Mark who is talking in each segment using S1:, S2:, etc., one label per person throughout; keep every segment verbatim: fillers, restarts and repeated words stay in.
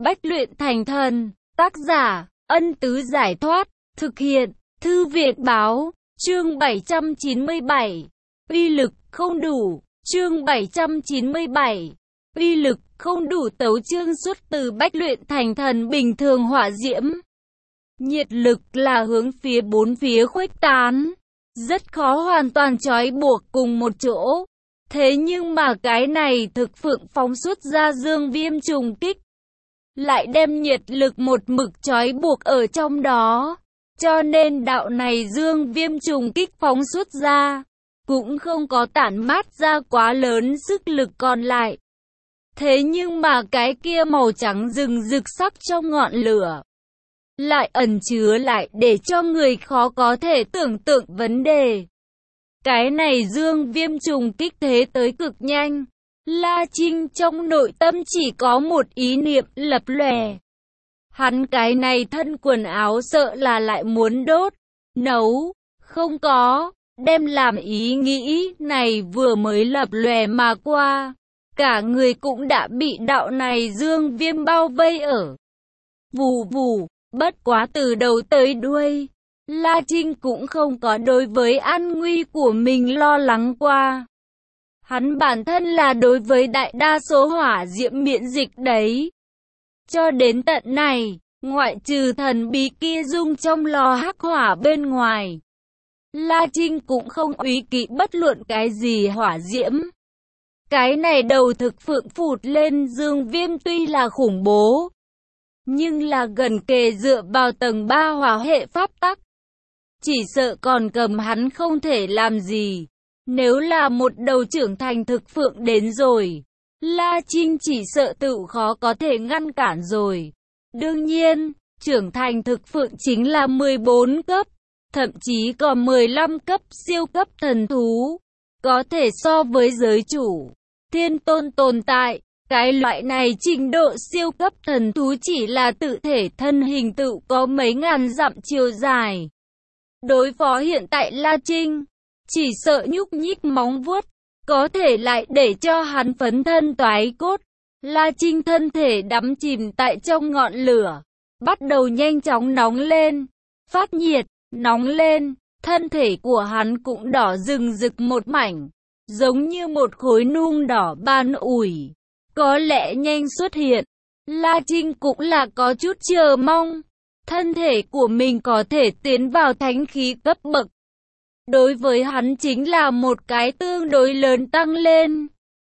S1: Bách luyện thành thần. Tác giả, Ân Tứ Giải Thoát. Thực hiện, Thư viện Báo. Chương bảy trăm chín mươi bảy. Uy lực không đủ. Chương bảy trăm chín mươi bảy. Uy lực không đủ. Tấu chương xuất từ bách luyện thành thần bình thường hỏa diễm. Nhiệt lực là hướng phía bốn phía khuếch tán. Rất khó hoàn toàn trói buộc cùng một chỗ. Thế nhưng mà cái này thực phượng phóng xuất ra dương viêm trùng kích, lại đem nhiệt lực một mực trói buộc ở trong đó. Cho nên đạo này dương viêm trùng kích phóng xuất ra, cũng không có tản mát ra quá lớn sức lực còn lại. Thế nhưng mà cái kia màu trắng rừng rực sắc trong ngọn lửa, lại ẩn chứa lại để cho người khó có thể tưởng tượng vấn đề. Cái này dương viêm trùng kích thế tới cực nhanh. La Trinh trong nội tâm chỉ có một ý niệm lập lòe. Hắn cái này thân quần áo sợ là lại muốn đốt, nấu, không có, đem làm ý nghĩ này vừa mới lập lòe mà qua. Cả người cũng đã bị đạo này dương viêm bao vây ở. Vù vù, bất quá từ đầu tới đuôi, La Trinh cũng không có đối với an nguy của mình lo lắng qua. Hắn bản thân là đối với đại đa số hỏa diễm miễn dịch đấy. Cho đến tận này, ngoại trừ thần bí kia dung trong lò hắc hỏa bên ngoài, La Trinh cũng không úy kỵ bất luận cái gì hỏa diễm. Cái này đầu thực phượng phụt lên dương viêm tuy là khủng bố, nhưng là gần kề dựa vào tầng ba hỏa hệ pháp tắc, chỉ sợ còn cầm hắn không thể làm gì. Nếu là một đầu trưởng thành thực phượng đến rồi, La Trinh chỉ sợ tự khó có thể ngăn cản rồi. Đương nhiên, trưởng thành thực phượng chính là mười bốn cấp, thậm chí còn mười lăm cấp siêu cấp thần thú, có thể so với giới chủ, thiên tôn tồn tại. Cái loại này trình độ siêu cấp thần thú chỉ là tự thể thân hình tự có mấy ngàn dặm chiều dài. Đối phó hiện tại La Trinh, chỉ sợ nhúc nhích móng vuốt, có thể lại để cho hắn phấn thân toái cốt. La Trinh thân thể đắm chìm tại trong ngọn lửa, bắt đầu nhanh chóng nóng lên, phát nhiệt, nóng lên, thân thể của hắn cũng đỏ rừng rực một mảnh, giống như một khối nung đỏ ban ủi, có lẽ nhanh xuất hiện. La Trinh cũng là có chút chờ mong, thân thể của mình có thể tiến vào thánh khí cấp bậc. Đối với hắn chính là một cái tương đối lớn tăng lên.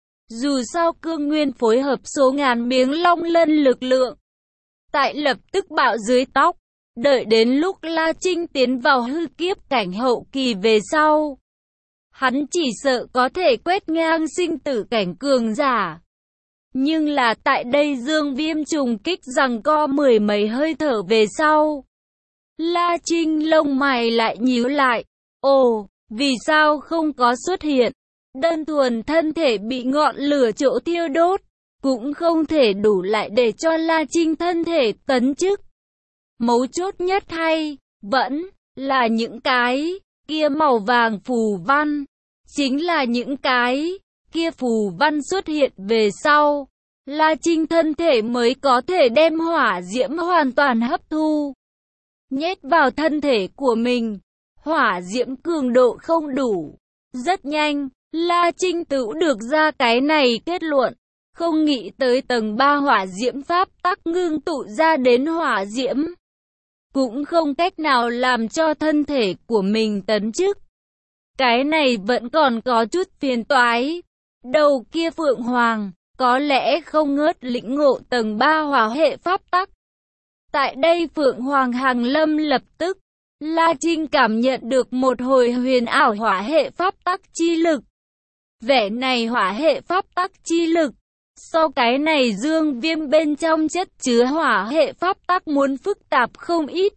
S1: Dù sao cương nguyên phối hợp số ngàn miếng long lân lực lượng, tại lập tức bạo dưới tóc. Đợi đến lúc La Trinh tiến vào hư kiếp cảnh hậu kỳ về sau, hắn chỉ sợ có thể quét ngang sinh tử cảnh cường giả. Nhưng là tại đây dương viêm trùng kích giằng co mười mấy hơi thở về sau, La Trinh lông mày lại nhíu lại. Ồ, vì sao không có xuất hiện? Đơn thuần thân thể bị ngọn lửa chỗ thiêu đốt, cũng không thể đủ lại để cho La Trinh thân thể tấn chức. Mấu chốt nhất hay, vẫn là những cái kia màu vàng phù văn. Chính là những cái kia phù văn xuất hiện về sau, La Trinh thân thể mới có thể đem hỏa diễm hoàn toàn hấp thu, nhét vào thân thể của mình. Hỏa diễm cường độ không đủ. Rất nhanh, La Trinh tự được ra cái này kết luận. Không nghĩ tới tầng ba hỏa diễm pháp tắc ngưng tụ ra đến hỏa diễm, cũng không cách nào làm cho thân thể của mình tấn chức. Cái này vẫn còn có chút phiền toái. Đầu kia Phượng Hoàng, có lẽ không ngớt lĩnh ngộ tầng ba hỏa hệ pháp tắc. Tại đây Phượng Hoàng hàng lâm lập tức, La Trinh cảm nhận được một hồi huyền ảo hỏa hệ pháp tắc chi lực. Vẻ này hỏa hệ pháp tắc chi lực, so cái này dương viêm bên trong chất chứa hỏa hệ pháp tắc muốn phức tạp không ít.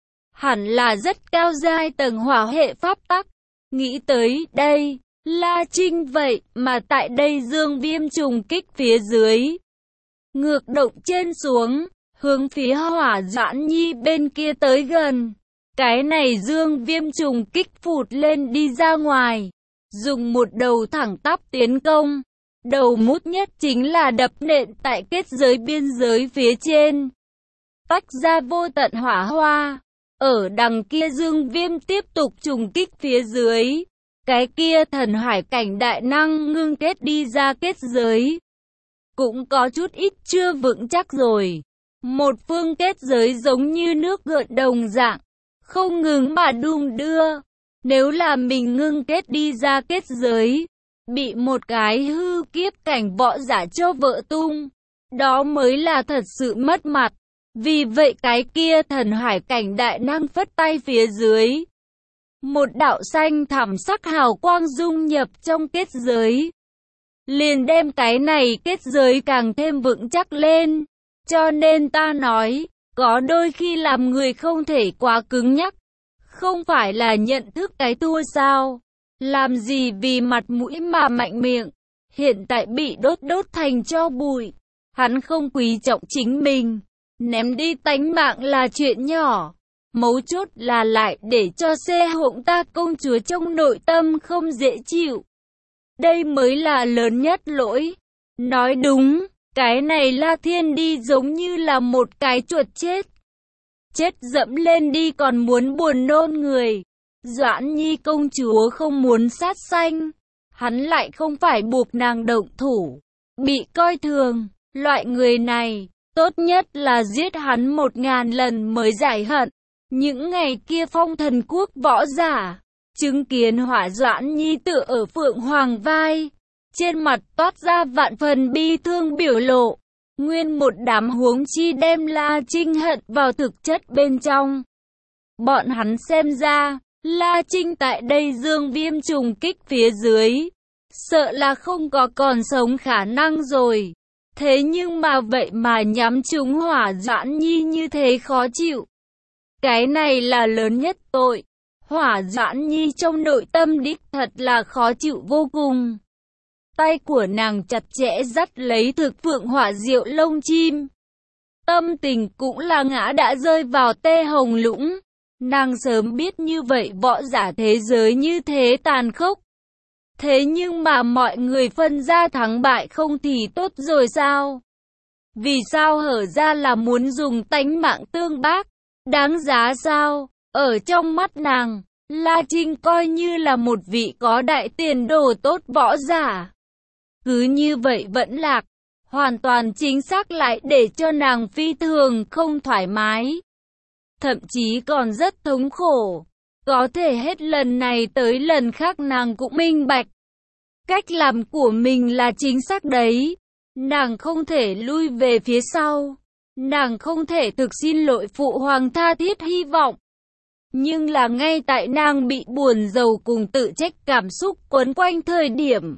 S1: Hẳn là rất cao giai tầng hỏa hệ pháp tắc. Nghĩ tới đây, La Trinh vậy mà tại đây dương viêm trùng kích phía dưới, ngược động trên xuống, hướng phía Hỏa Doãn Nhi bên kia tới gần. Cái này dương viêm trùng kích phụt lên đi ra ngoài, dùng một đầu thẳng tắp tiến công. Đầu mút nhất chính là đập nện tại kết giới biên giới phía trên, tách ra vô tận hỏa hoa. Ở đằng kia Dương Viêm tiếp tục trùng kích phía dưới. Cái kia thần hải cảnh đại năng ngưng kết đi ra kết giới cũng có chút ít chưa vững chắc rồi. Một phương kết giới giống như nước gợn đồng dạng, không ngừng mà đung đưa. Nếu là mình ngưng kết đi ra kết giới, bị một cái hư kiếp cảnh võ giả cho vợ tung, đó mới là thật sự mất mặt. Vì vậy cái kia thần hải cảnh đại năng phất tay phía dưới, một đạo xanh thẳm sắc hào quang dung nhập trong kết giới, liền đem cái này kết giới càng thêm vững chắc lên. Cho nên ta nói, có đôi khi làm người không thể quá cứng nhắc. Không phải là nhận thức cái thua sao? Làm gì vì mặt mũi mà mạnh miệng? Hiện tại bị đốt đốt thành tro bụi. Hắn không quý trọng chính mình, ném đi tánh mạng là chuyện nhỏ. Mấu chốt là lại để cho xe hỗn ta công chúa trong nội tâm không dễ chịu. Đây mới là lớn nhất lỗi. Nói đúng, cái này La Thiên đi giống như là một cái chuột chết. Chết dẫm lên đi còn muốn buồn nôn người. Doãn Nhi công chúa không muốn sát sanh, hắn lại không phải buộc nàng động thủ. Bị coi thường, loại người này, tốt nhất là giết hắn một ngàn lần mới giải hận. Những ngày kia Phong Thần Quốc võ giả, chứng kiến Hỏa Doãn Nhi tựa ở Phượng Hoàng vai, trên mặt toát ra vạn phần bi thương biểu lộ. Nguyên một đám huống chi đem La Trinh hận vào thực chất bên trong. Bọn hắn xem ra, La Trinh tại đây Dương Viêm trùng kích phía dưới, sợ là không có còn sống khả năng rồi. Thế nhưng mà vậy mà nhắm trúng Hỏa Doãn Nhi như thế khó chịu. Cái này là lớn nhất tội. Hỏa Doãn Nhi trong nội tâm đích thật là khó chịu vô cùng. Tay của nàng chặt chẽ dắt lấy thực phượng hỏa diệu lông chim. Tâm tình cũng là ngã đã rơi vào tê hồng lũng. Nàng sớm biết như vậy võ giả thế giới như thế tàn khốc. Thế nhưng mà mọi người phân ra thắng bại không thì tốt rồi sao? Vì sao hở ra là muốn dùng tánh mạng tương bác? Đáng giá sao? Ở trong mắt nàng, La Trinh coi như là một vị có đại tiền đồ tốt võ giả. Cứ như vậy vẫn lạc, hoàn toàn chính xác lại để cho nàng phi thường không thoải mái. Thậm chí còn rất thống khổ. Có thể hết lần này tới lần khác nàng cũng minh bạch. Cách làm của mình là chính xác đấy. Nàng không thể lui về phía sau. Nàng không thể thực xin lỗi phụ hoàng tha thiết hy vọng. Nhưng là ngay tại nàng bị buồn rầu cùng tự trách cảm xúc quấn quanh thời điểm.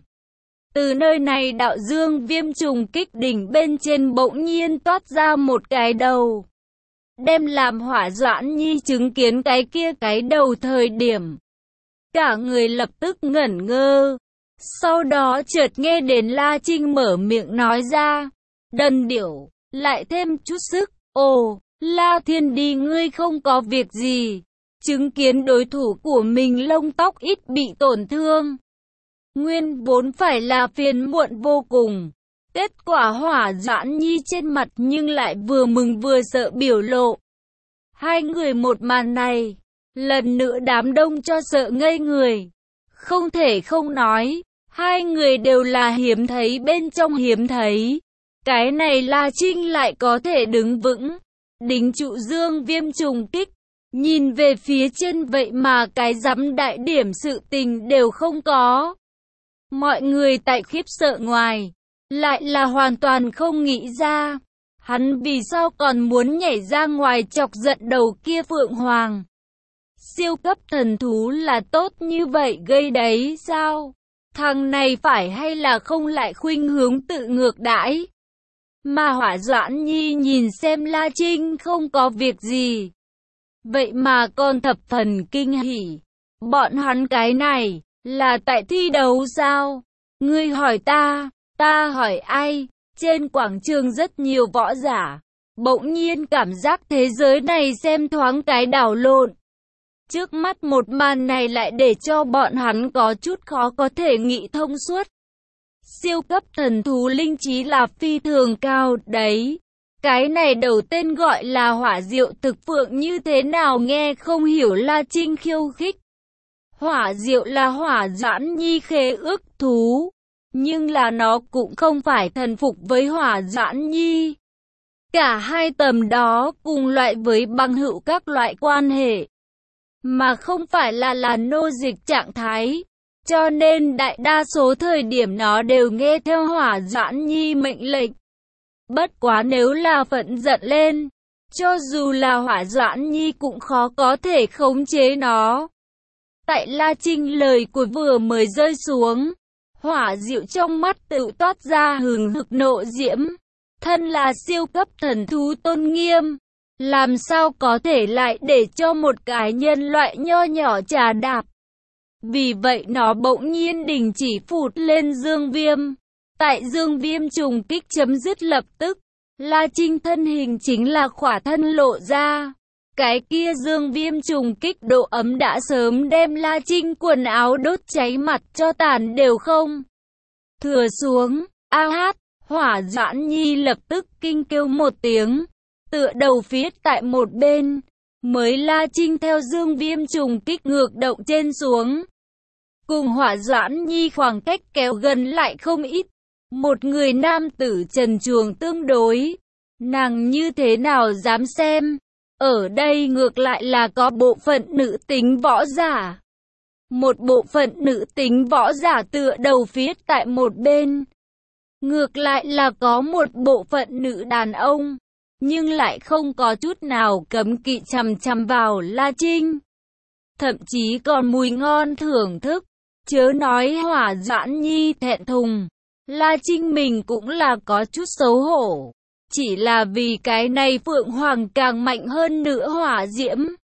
S1: Từ nơi này đạo Dương Viêm trùng kích đỉnh bên trên bỗng nhiên toát ra một cái đầu. Đem làm Hỏa Doãn Nhi chứng kiến cái kia cái đầu thời điểm. Cả người lập tức ngẩn ngơ. Sau đó chợt nghe đến La Trinh mở miệng nói ra. Đần điểu, lại thêm chút sức. Ồ, La Thiên đi ngươi không có việc gì. Chứng kiến đối thủ của mình lông tóc ít bị tổn thương. Nguyên vốn phải là phiền muộn vô cùng. Kết quả Hỏa Doãn Nhi trên mặt nhưng lại vừa mừng vừa sợ biểu lộ. Hai người một màn này, lần nữa đám đông cho sợ ngây người. Không thể không nói, hai người đều là hiếm thấy bên trong hiếm thấy. Cái này La Trinh lại có thể đứng vững, đính trụ Dương Viêm trùng kích. Nhìn về phía trên vậy mà cái dám đại điểm sự tình đều không có. Mọi người tại khiếp sợ ngoài, lại là hoàn toàn không nghĩ ra. Hắn vì sao còn muốn nhảy ra ngoài chọc giận đầu kia Phượng Hoàng. Siêu cấp thần thú là tốt như vậy gây đấy sao? Thằng này phải hay là không lại khuynh hướng tự ngược đãi? Mà Hỏa Doãn Nhi nhìn xem La Trinh không có việc gì. Vậy mà còn thập phần kinh hỉ. Bọn hắn cái này, là tại thi đấu sao? Ngươi hỏi ta, ta hỏi ai? Trên quảng trường rất nhiều võ giả. Bỗng nhiên cảm giác thế giới này xem thoáng cái đảo lộn. Trước mắt một màn này lại để cho bọn hắn có chút khó có thể nghĩ thông suốt. Siêu cấp thần thú linh trí là phi thường cao đấy. Cái này đầu tên gọi là hỏa diệu thực phượng như thế nào nghe không hiểu, La Trinh khiêu khích. Hỏa diệu là hỏa Doãn Nhi khế ước thú, nhưng là nó cũng không phải thần phục với hỏa Doãn Nhi. Cả hai tầm đó cùng loại với bằng hữu các loại quan hệ, mà không phải là là nô dịch trạng thái. Cho nên đại đa số thời điểm nó đều nghe theo hỏa Doãn Nhi mệnh lệnh. Bất quá nếu là phẫn giận lên, cho dù là hỏa Doãn Nhi cũng khó có thể khống chế nó. Tại La Trinh lời của vừa mới rơi xuống, hỏa diệu trong mắt tự toát ra hừng hực nộ diễm. Thân là siêu cấp thần thú tôn nghiêm, làm sao có thể lại để cho một cái nhân loại nho nhỏ trà đạp. Vì vậy nó bỗng nhiên đình chỉ phụt lên dương viêm. Tại dương viêm trùng kích chấm dứt lập tức, La Trinh thân hình chính là khỏa thân lộ ra. Cái kia dương viêm trùng kích độ ấm đã sớm đem La Trinh quần áo đốt cháy mặt cho tàn đều không thừa xuống. A hát, hỏa Doãn Nhi lập tức kinh kêu một tiếng, tựa đầu phiết tại một bên, mới La Trinh theo dương viêm trùng kích ngược động trên xuống. Cùng hỏa Doãn Nhi khoảng cách kéo gần lại không ít. Một người nam tử trần truồng tương đối, nàng như thế nào dám xem. Ở đây ngược lại là có bộ phận nữ tính võ giả. Một bộ phận nữ tính võ giả tựa đầu phiết tại một bên. Ngược lại là có một bộ phận nữ đàn ông, nhưng lại không có chút nào cấm kỵ chằm chằm vào La Trinh. Thậm chí còn mùi ngon thưởng thức, chớ nói hỏa Doãn Nhi thẹn thùng. La Trinh mình cũng là có chút xấu hổ. Chỉ là vì cái này Phượng Hoàng càng mạnh hơn nữa hỏa diễm,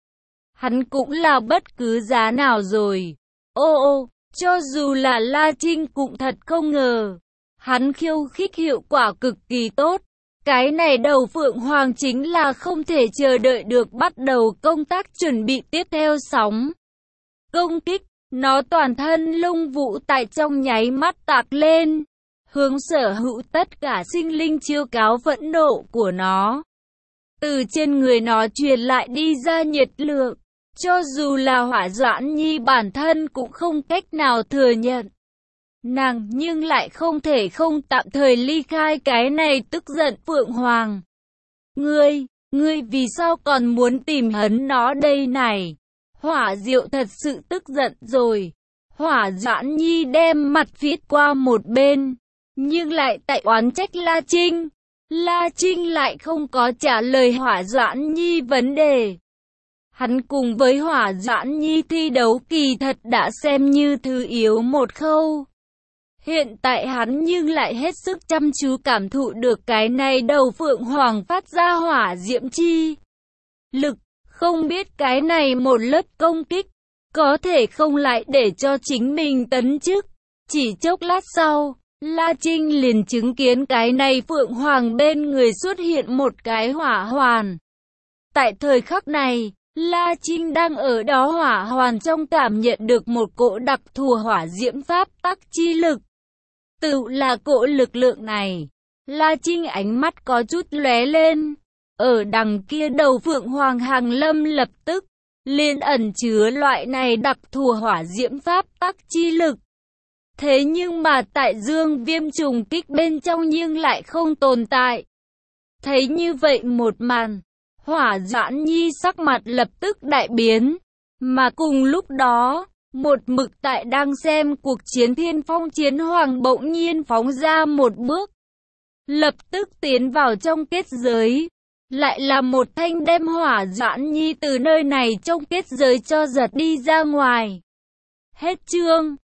S1: hắn cũng là bất cứ giá nào rồi. Ô ô, cho dù là La Trinh cũng thật không ngờ, hắn khiêu khích hiệu quả cực kỳ tốt. Cái này đầu Phượng Hoàng chính là không thể chờ đợi được bắt đầu công tác chuẩn bị tiếp theo sóng công kích. Nó toàn thân lông vũ tại trong nháy mắt tạc lên, hướng sở hữu tất cả sinh linh chiêu cáo phẫn nộ của nó. Từ trên người nó truyền lại đi ra nhiệt lượng, cho dù là hỏa Doãn Nhi bản thân cũng không cách nào thừa nhận. Nàng nhưng lại không thể không tạm thời ly khai cái này tức giận Phượng Hoàng. Ngươi, ngươi vì sao còn muốn tìm hấn nó đây này? Hỏa diệu thật sự tức giận rồi. Hỏa Doãn Nhi đem mặt viết qua một bên, nhưng lại tại oán trách La Trinh. La Trinh lại không có trả lời hỏa Doãn Nhi vấn đề. Hắn cùng với hỏa Doãn Nhi thi đấu kỳ thật đã xem như thứ yếu một khâu. Hiện tại hắn nhưng lại hết sức chăm chú cảm thụ được cái này đầu Phượng Hoàng phát ra hỏa diễm chi lực. Không biết cái này một lớp công kích có thể không lại để cho chính mình tấn chức. Chỉ chốc lát sau, La Trinh liền chứng kiến cái này Phượng Hoàng bên người xuất hiện một cái hỏa hoàn. Tại thời khắc này, La Trinh đang ở đó hỏa hoàn trong cảm nhận được một cỗ đặc thù hỏa diễm pháp tắc chi lực. Tự là cỗ lực lượng này, La Trinh ánh mắt có chút lóe lên. Ở đằng kia đầu Phượng Hoàng hàng lâm lập tức liền ẩn chứa loại này đặc thù hỏa diễm pháp tắc chi lực. Thế nhưng mà tại dương viêm trùng kích bên trong nhưng lại không tồn tại. Thấy như vậy một màn, hỏa Doãn Nhi sắc mặt lập tức đại biến. Mà cùng lúc đó, một mực tại đang xem cuộc chiến Thiên Phong Chiến Hoàng bỗng nhiên phóng ra một bước, lập tức tiến vào trong kết giới. Lại là một thanh đem hỏa Doãn Nhi từ nơi này trong kết giới cho giật đi ra ngoài. Hết chương.